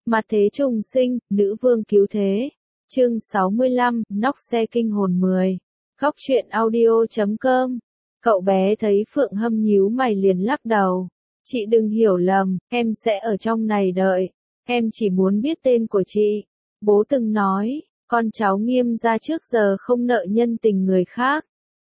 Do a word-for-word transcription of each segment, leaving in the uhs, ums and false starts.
Mặt thế trùng sinh, nữ vương cứu thế. Chương sáu mươi lăm, nóc xe kinh hồn mười. Góc truyện audio chấm com. Cậu bé thấy Phượng Hâm nhíu mày liền lắc đầu. Chị đừng hiểu lầm, em sẽ ở trong này đợi. Em chỉ muốn biết tên của chị. Bố từng nói, con cháu Nghiêm gia trước giờ không nợ nhân tình người khác.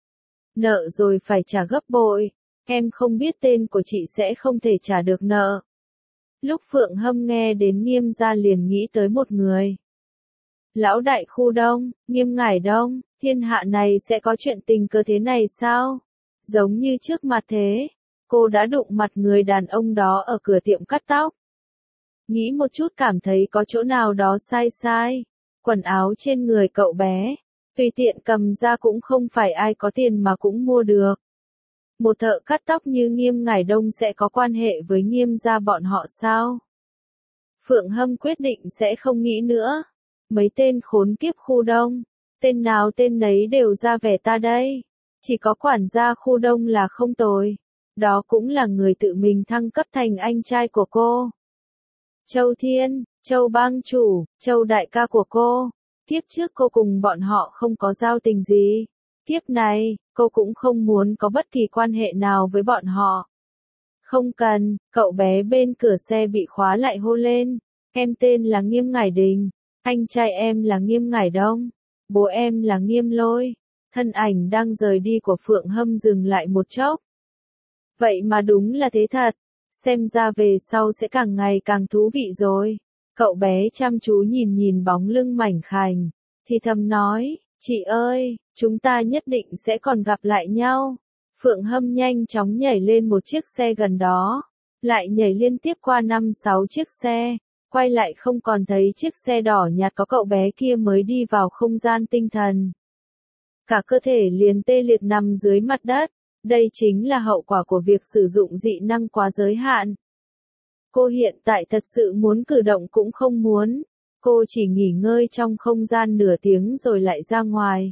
Nợ rồi phải trả gấp bội. Em không biết tên của chị sẽ không thể trả được nợ. Lúc Phượng Hâm nghe đến Nghiêm gia liền nghĩ tới một người. Lão đại khu Đông, Nghiêm Ngải Đông, thiên hạ này sẽ có chuyện tình cờ thế này sao? Giống như trước mặt thế, cô đã đụng mặt người đàn ông đó ở cửa tiệm cắt tóc. Nghĩ một chút cảm thấy có chỗ nào đó sai sai. Quần áo trên người cậu bé, tùy tiện cầm ra cũng không phải ai có tiền mà cũng mua được. Một thợ cắt tóc như Nghiêm Ngải Đông sẽ có quan hệ với Nghiêm gia bọn họ sao? Phượng Hâm quyết định sẽ không nghĩ nữa. Mấy tên khốn kiếp khu Đông, tên nào tên nấy đều ra vẻ ta đây. Chỉ có quản gia khu Đông là không tồi. Đó cũng là người tự mình thăng cấp thành anh trai của cô. Châu Thiên, Châu bang chủ, Châu đại ca của cô. Kiếp trước cô cùng bọn họ không có giao tình gì. Kiếp này, cô cũng không muốn có bất kỳ quan hệ nào với bọn họ. Không cần, cậu bé bên cửa xe bị khóa lại hô lên. Em tên là Nghiêm Ngải Đình, anh trai em là Nghiêm Ngải Đông, bố em là Nghiêm Lôi. Thân ảnh đang rời đi của Phượng Hâm dừng lại một chốc. Vậy mà đúng là thế thật, xem ra về sau sẽ càng ngày càng thú vị rồi. Cậu bé chăm chú nhìn nhìn bóng lưng mảnh khảnh, thì thầm nói, chị ơi, chúng ta nhất định sẽ còn gặp lại nhau. Phượng Hâm nhanh chóng nhảy lên một chiếc xe gần đó, lại nhảy liên tiếp qua năm sáu chiếc xe, quay lại không còn thấy chiếc xe đỏ nhạt có cậu bé kia mới đi vào không gian tinh thần. Cả cơ thể liền tê liệt nằm dưới mặt đất, đây chính là hậu quả của việc sử dụng dị năng quá giới hạn. Cô hiện tại thật sự muốn cử động cũng không muốn, cô chỉ nghỉ ngơi trong không gian nửa tiếng rồi lại ra ngoài.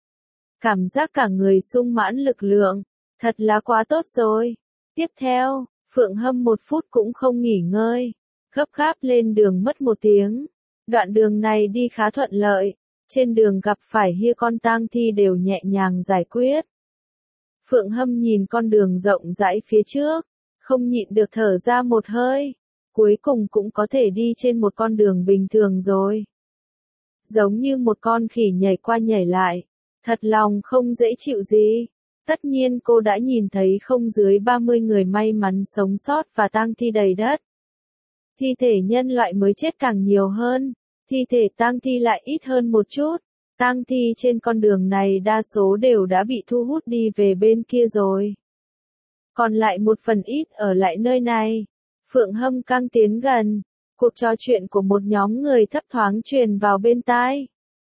Cảm giác cả người sung mãn lực lượng, thật là quá tốt rồi. Tiếp theo, Phượng Hâm một phút cũng không nghỉ ngơi, gấp gáp lên đường mất một tiếng. Đoạn đường này đi khá thuận lợi, trên đường gặp phải hia con tang thi đều nhẹ nhàng giải quyết. Phượng Hâm nhìn con đường rộng rãi phía trước, không nhịn được thở ra một hơi, cuối cùng cũng có thể đi trên một con đường bình thường rồi. Giống như một con khỉ nhảy qua nhảy lại, thật lòng không dễ chịu gì. Tất nhiên cô đã nhìn thấy không dưới ba mươi người may mắn sống sót và tang thi đầy đất. Thi thể nhân loại mới chết càng nhiều hơn, thi thể tang thi lại ít hơn một chút. Tang thi trên con đường này đa số đều đã bị thu hút đi về bên kia rồi. Còn lại một phần ít ở lại nơi này. Phượng Hâm càng tiến gần, cuộc trò chuyện của một nhóm người thấp thoáng truyền vào bên tai.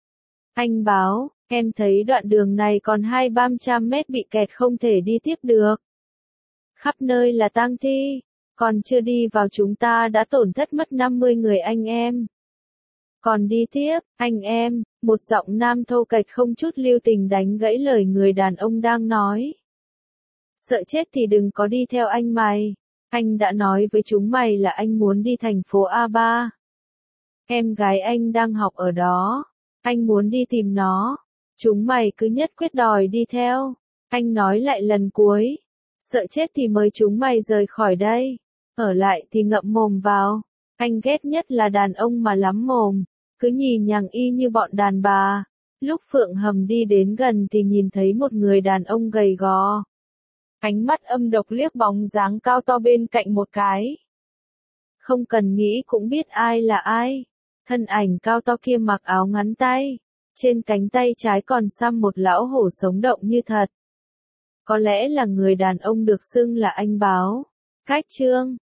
Anh báo, em thấy đoạn đường này còn hai ba trăm mét bị kẹt không thể đi tiếp được. Khắp nơi là tang thi, còn chưa đi vào chúng ta đã tổn thất mất năm mươi người anh em. Còn đi tiếp, anh em, một giọng nam thô kệch không chút lưu tình đánh gãy lời người đàn ông đang nói. Sợ chết thì đừng có đi theo anh mày. Anh đã nói với chúng mày là anh muốn đi thành phố a ba. Em gái anh đang học ở đó. Anh muốn đi tìm nó. Chúng mày cứ nhất quyết đòi đi theo. Anh nói lại lần cuối. Sợ chết thì mời chúng mày rời khỏi đây. Ở lại thì ngậm mồm vào. Anh ghét nhất là đàn ông mà lắm mồm. Cứ nhì nhằng y như bọn đàn bà. Lúc Phượng Hâm đi đến gần thì nhìn thấy một người đàn ông gầy gò. Ánh mắt âm độc liếc bóng dáng cao to bên cạnh một cái. Không cần nghĩ cũng biết ai là ai. Thân ảnh cao to kia mặc áo ngắn tay. Trên cánh tay trái còn xăm một lão hổ sống động như thật. Có lẽ là người đàn ông được xưng là anh báo. Cách chương